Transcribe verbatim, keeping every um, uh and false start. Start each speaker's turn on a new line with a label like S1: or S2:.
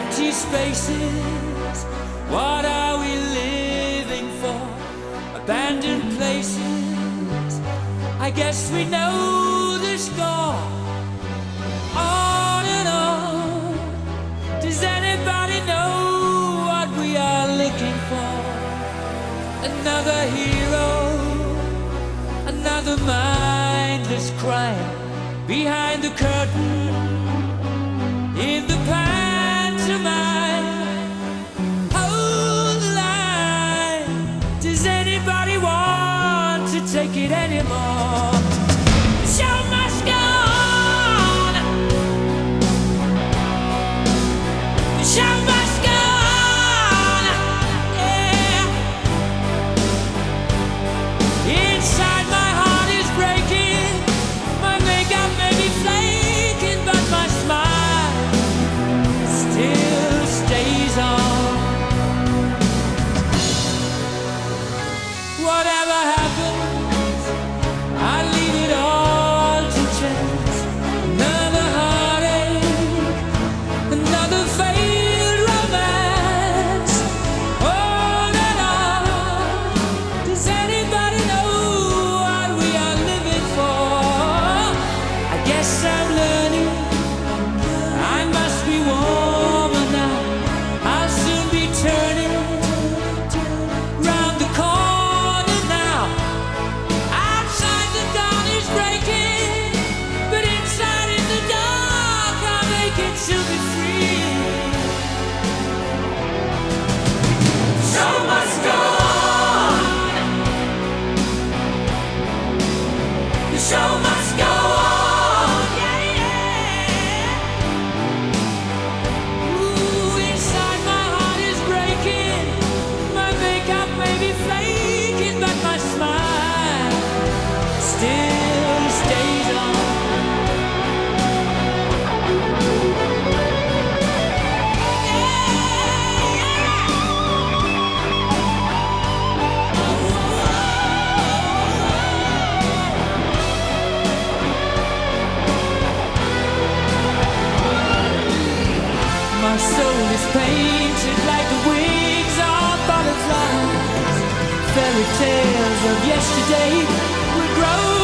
S1: empty spaces. What are we living for? Abandoned places. I guess we know the score. On and on. Does anybody know what we are looking for? Another hero, another mindless crime behind the curtain in the pantomime. Hold the line. Does anybody want to take it anymore? The show must go on. The show must go on. Yeah. Inside my heart is breaking. My makeup may be flaking, but my smile still stays on. Whatever happens, I leave it all to chance. Another heartache, another failed romance. On and on. Does anybody know what we are living for? I guess I'm learning. I must be warmer now. I'll soon be turning round the corner now. Outside the dawn is breaking, but inside in the dark I'll make it to be free. Show must go on. The show must go on. Yeah, yeah. Ooh, inside my heart is breaking. My makeup may be flaking, but my smile still stays on. My soul is painted like the wings of butterflies. Fairy tales of yesterday will grow